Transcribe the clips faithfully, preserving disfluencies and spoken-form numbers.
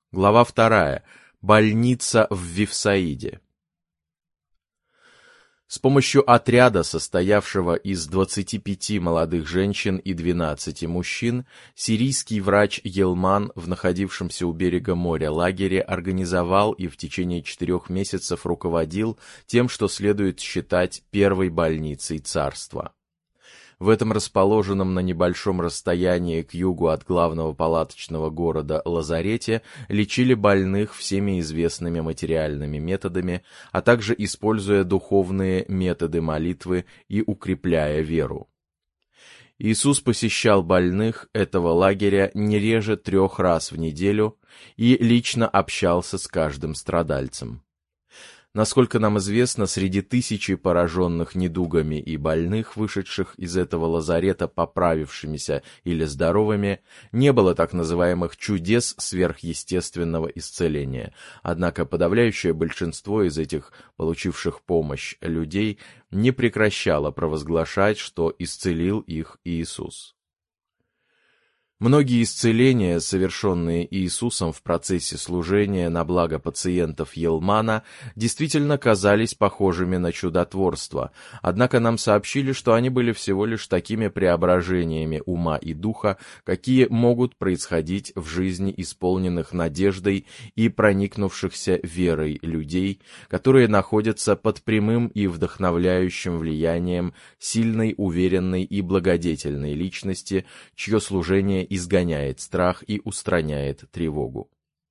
Глава вторая. Больница в Вифсаиде. С помощью отряда, состоявшего из двадцати пяти молодых женщин и двенадцати мужчин, сирийский врач Елман в находившемся у берега моря лагере организовал и в течение четырех месяцев руководил тем, что следует считать первой больницей царства. В этом расположенном на небольшом расстоянии к югу от главного палаточного города лазарете лечили больных всеми известными материальными методами, а также используя духовные методы молитвы и укрепляя веру. Иисус посещал больных этого лагеря не реже трех раз в неделю и лично общался с каждым страдальцем. Насколько нам известно, среди тысячи пораженных недугами и больных, вышедших из этого лазарета поправившимися или здоровыми, не было так называемых чудес сверхъестественного исцеления. Однако подавляющее большинство из этих получивших помощь людей не прекращало провозглашать, что исцелил их Иисус. Многие исцеления, совершенные Иисусом в процессе служения на благо пациентов Елмана, действительно казались похожими на чудотворство, однако нам сообщили, что они были всего лишь такими преображениями ума и духа, какие могут происходить в жизни исполненных надеждой и проникнувшихся верой людей, которые находятся под прямым и вдохновляющим влиянием сильной, уверенной и благодетельной личности, чье служение изгоняет страх и устраняет тревогу.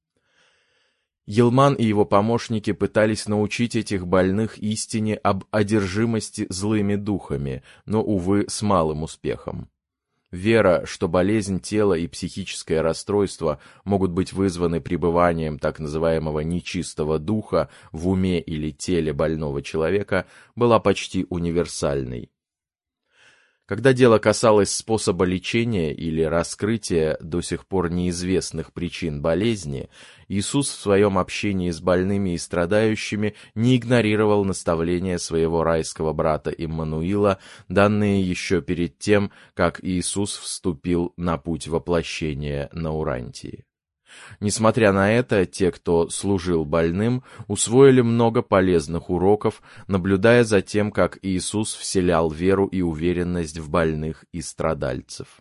Елман и его помощники пытались научить этих больных истине об одержимости злыми духами, но, увы, с малым успехом. Вера, что болезнь тела и психическое расстройство могут быть вызваны пребыванием так называемого нечистого духа в уме или теле больного человека, была почти универсальной. Когда дело касалось способа лечения или раскрытия до сих пор неизвестных причин болезни, Иисус в своем общении с больными и страдающими не игнорировал наставления своего райского брата Иммануила, данные еще перед тем, как Иисус вступил на путь воплощения на Урантии. Несмотря на это, те, кто служил больным, усвоили много полезных уроков, наблюдая за тем, как Иисус вселял веру и уверенность в больных и страдальцев.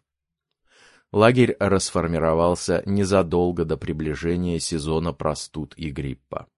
Лагерь расформировался незадолго до приближения сезона простуд и гриппа.